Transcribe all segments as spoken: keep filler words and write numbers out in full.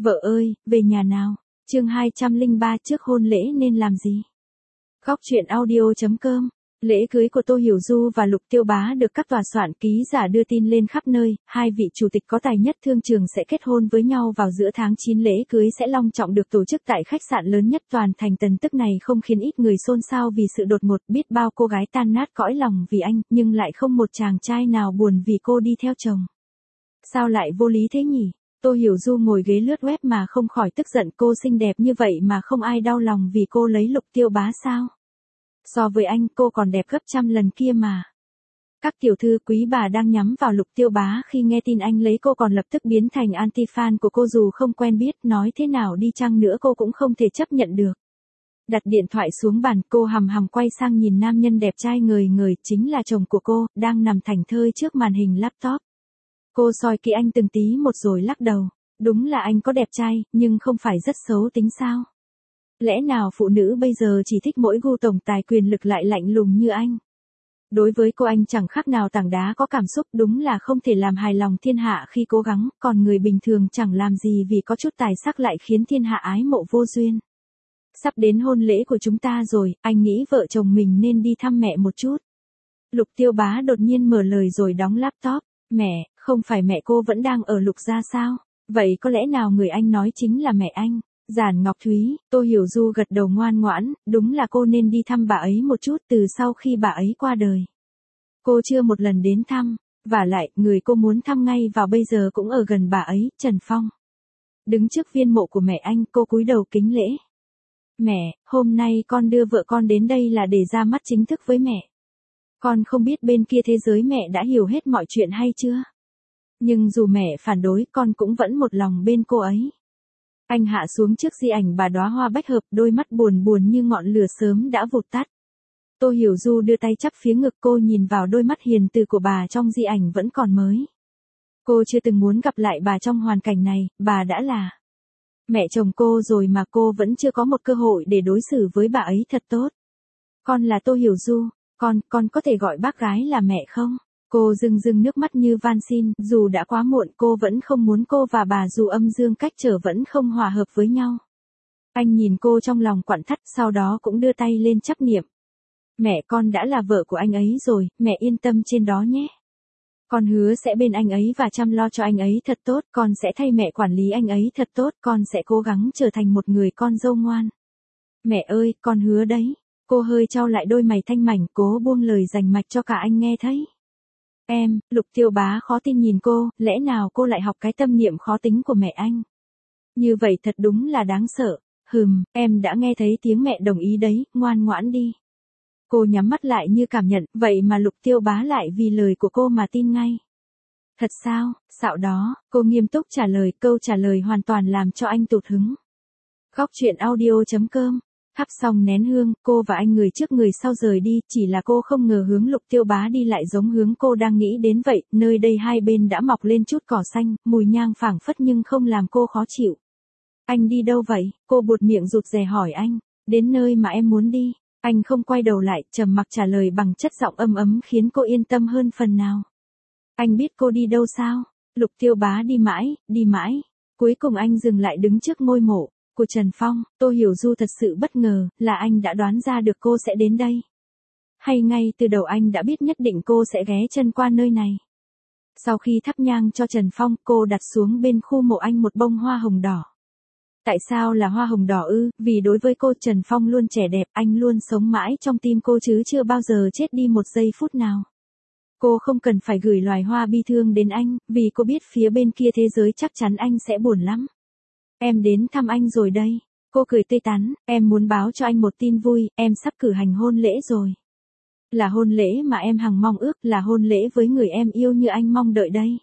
Vợ ơi, về nhà nào. Chương hai trăm lẻ ba trước hôn lễ nên làm gì? Góc truyện audio chấm com. Lễ cưới của Tô Hiểu Du và Lục Tiêu Bá được các tòa soạn ký giả đưa tin lên khắp nơi, hai vị chủ tịch có tài nhất thương trường sẽ kết hôn với nhau vào giữa tháng chín. Lễ cưới sẽ long trọng được tổ chức tại khách sạn lớn nhất toàn thành. Tin tức này không khiến ít người xôn xao vì sự đột ngột, biết bao cô gái tan nát cõi lòng vì anh, nhưng lại không một chàng trai nào buồn vì cô đi theo chồng. Sao lại vô lý thế nhỉ? Tô Hiểu Du ngồi ghế lướt web mà không khỏi tức giận, cô xinh đẹp như vậy mà không ai đau lòng vì cô lấy Lục Tiêu Bá sao? So với anh, cô còn đẹp gấp trăm lần kia mà. Các tiểu thư quý bà đang nhắm vào Lục Tiêu Bá khi nghe tin anh lấy cô còn lập tức biến thành anti-fan của cô, dù không quen biết, nói thế nào đi chăng nữa cô cũng không thể chấp nhận được. Đặt điện thoại xuống bàn, cô hằm hằm quay sang nhìn nam nhân đẹp trai ngời ngời, chính là chồng của cô, đang nằm thảnh thơi trước màn hình laptop. Cô soi kỹ anh từng tí một rồi lắc đầu. Đúng là anh có đẹp trai, nhưng không phải rất xấu tính sao? Lẽ nào phụ nữ bây giờ chỉ thích mỗi gu tổng tài quyền lực lại lạnh lùng như anh? Đối với cô anh chẳng khác nào tảng đá có cảm xúc, đúng là không thể làm hài lòng thiên hạ khi cố gắng, còn người bình thường chẳng làm gì vì có chút tài sắc lại khiến thiên hạ ái mộ vô duyên. Sắp đến hôn lễ của chúng ta rồi, anh nghĩ vợ chồng mình nên đi thăm mẹ một chút. Lục Tiêu Bá đột nhiên mở lời rồi đóng laptop. Mẹ, không phải mẹ cô vẫn đang ở Lục gia sao? Vậy có lẽ nào người anh nói chính là mẹ anh? Giản Ngọc Thúy. Tô Hiểu Du gật đầu ngoan ngoãn, đúng là cô nên đi thăm bà ấy một chút từ sau khi bà ấy qua đời. Cô chưa một lần đến thăm, vả lại, người cô muốn thăm ngay vào bây giờ cũng ở gần bà ấy, Trần Phong. Đứng trước viên mộ của mẹ anh, cô cúi đầu kính lễ. Mẹ, hôm nay con đưa vợ con đến đây là để ra mắt chính thức với mẹ. Con không biết bên kia thế giới mẹ đã hiểu hết mọi chuyện hay chưa? Nhưng dù mẹ phản đối, con cũng vẫn một lòng bên cô ấy. Anh hạ xuống trước di ảnh bà đóa hoa bách hợp, đôi mắt buồn buồn như ngọn lửa sớm đã vụt tắt. Tô Hiểu Du đưa tay chắp phía ngực, cô nhìn vào đôi mắt hiền từ của bà trong di ảnh vẫn còn mới. Cô chưa từng muốn gặp lại bà trong hoàn cảnh này, bà đã là mẹ chồng cô rồi mà cô vẫn chưa có một cơ hội để đối xử với bà ấy thật tốt. Con là Tô Hiểu Du, con, con có thể gọi bác gái là mẹ không? Cô rưng rưng nước mắt như van xin, dù đã quá muộn cô vẫn không muốn cô và bà dù âm dương cách trở vẫn không hòa hợp với nhau. Anh nhìn cô trong lòng quặn thắt, sau đó cũng đưa tay lên chắp niệm. Mẹ con đã là vợ của anh ấy rồi, mẹ yên tâm trên đó nhé. Con hứa sẽ bên anh ấy và chăm lo cho anh ấy thật tốt, con sẽ thay mẹ quản lý anh ấy thật tốt, con sẽ cố gắng trở thành một người con dâu ngoan. Mẹ ơi, con hứa đấy. Cô hơi chau lại đôi mày thanh mảnh, cố buông lời rành mạch cho cả anh nghe thấy. Em, Lục Tiêu Bá khó tin nhìn cô, lẽ nào cô lại học cái tâm niệm khó tính của mẹ anh? Như vậy thật đúng là đáng sợ. Hừm, em đã nghe thấy tiếng mẹ đồng ý đấy, ngoan ngoãn đi. Cô nhắm mắt lại như cảm nhận, vậy mà Lục Tiêu Bá lại vì lời của cô mà tin ngay. Thật sao, xạo đó, cô nghiêm túc trả lời, câu trả lời hoàn toàn làm cho anh tụt hứng. Góc truyện audio chấm com. Thắp xong nén hương, cô và anh người trước người sau rời đi, chỉ là cô không ngờ hướng Lục Tiêu Bá đi lại giống hướng cô đang nghĩ đến vậy, nơi đây hai bên đã mọc lên chút cỏ xanh, mùi nhang phảng phất nhưng không làm cô khó chịu. Anh đi đâu vậy? Cô buột miệng rụt rè hỏi anh. Đến nơi mà em muốn đi. Anh không quay đầu lại, trầm mặc trả lời bằng chất giọng âm ấm khiến cô yên tâm hơn phần nào. Anh biết cô đi đâu sao? Lục Tiêu Bá đi mãi, đi mãi. Cuối cùng anh dừng lại đứng trước ngôi mộ của Trần Phong. Tô Hiểu Du thật sự bất ngờ, là anh đã đoán ra được cô sẽ đến đây. Hay ngay từ đầu anh đã biết nhất định cô sẽ ghé chân qua nơi này. Sau khi thắp nhang cho Trần Phong, cô đặt xuống bên khu mộ anh một bông hoa hồng đỏ. Tại sao là hoa hồng đỏ ư? Vì đối với cô Trần Phong luôn trẻ đẹp, anh luôn sống mãi trong tim cô chứ chưa bao giờ chết đi một giây phút nào. Cô không cần phải gửi loài hoa bi thương đến anh, vì cô biết phía bên kia thế giới chắc chắn anh sẽ buồn lắm. Em đến thăm anh rồi đây. Cô cười tươi tắn, em muốn báo cho anh một tin vui, em sắp cử hành hôn lễ rồi. Là hôn lễ mà em hằng mong ước, là hôn lễ với người em yêu như anh mong đợi đây.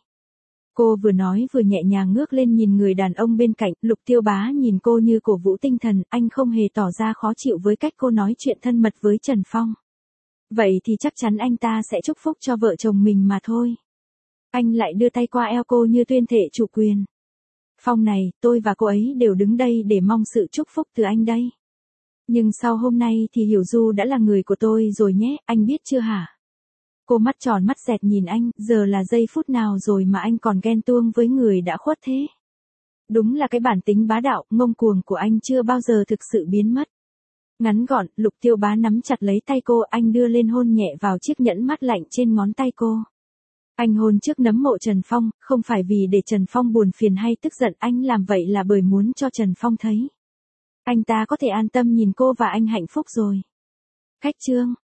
Cô vừa nói vừa nhẹ nhàng ngước lên nhìn người đàn ông bên cạnh, Lục Tiêu Bá nhìn cô như cổ vũ tinh thần, anh không hề tỏ ra khó chịu với cách cô nói chuyện thân mật với Trần Phong. Vậy thì chắc chắn anh ta sẽ chúc phúc cho vợ chồng mình mà thôi. Anh lại đưa tay qua eo cô như tuyên thệ chủ quyền. Phong này, tôi và cô ấy đều đứng đây để mong sự chúc phúc từ anh đây. Nhưng sau hôm nay thì Hiểu Du đã là người của tôi rồi nhé, anh biết chưa hả? Cô mắt tròn mắt dẹt nhìn anh, giờ là giây phút nào rồi mà anh còn ghen tuông với người đã khuất thế? Đúng là cái bản tính bá đạo, ngông cuồng của anh chưa bao giờ thực sự biến mất. Ngắn gọn, Lục Tiêu Bá nắm chặt lấy tay cô, anh đưa lên hôn nhẹ vào chiếc nhẫn mắt lạnh trên ngón tay cô. Anh hôn trước nấm mộ Trần Phong, không phải vì để Trần Phong buồn phiền hay tức giận, anh làm vậy là bởi muốn cho Trần Phong thấy. Anh ta có thể an tâm nhìn cô và anh hạnh phúc rồi. Khách chương.